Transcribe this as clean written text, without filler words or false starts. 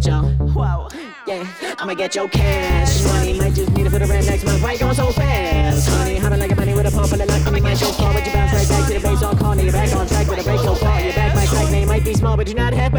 y'all. Whoa, yeah, I'ma get your cash money. Might just need it for the rent next month. Why you going so fast, honey? Hopping like a bunny with a pump full of luck. You might go far, but you bounce right back to the base. All corny, you're back on track with a break. Your fall, your back might crack. Name might be small, but you're not happy.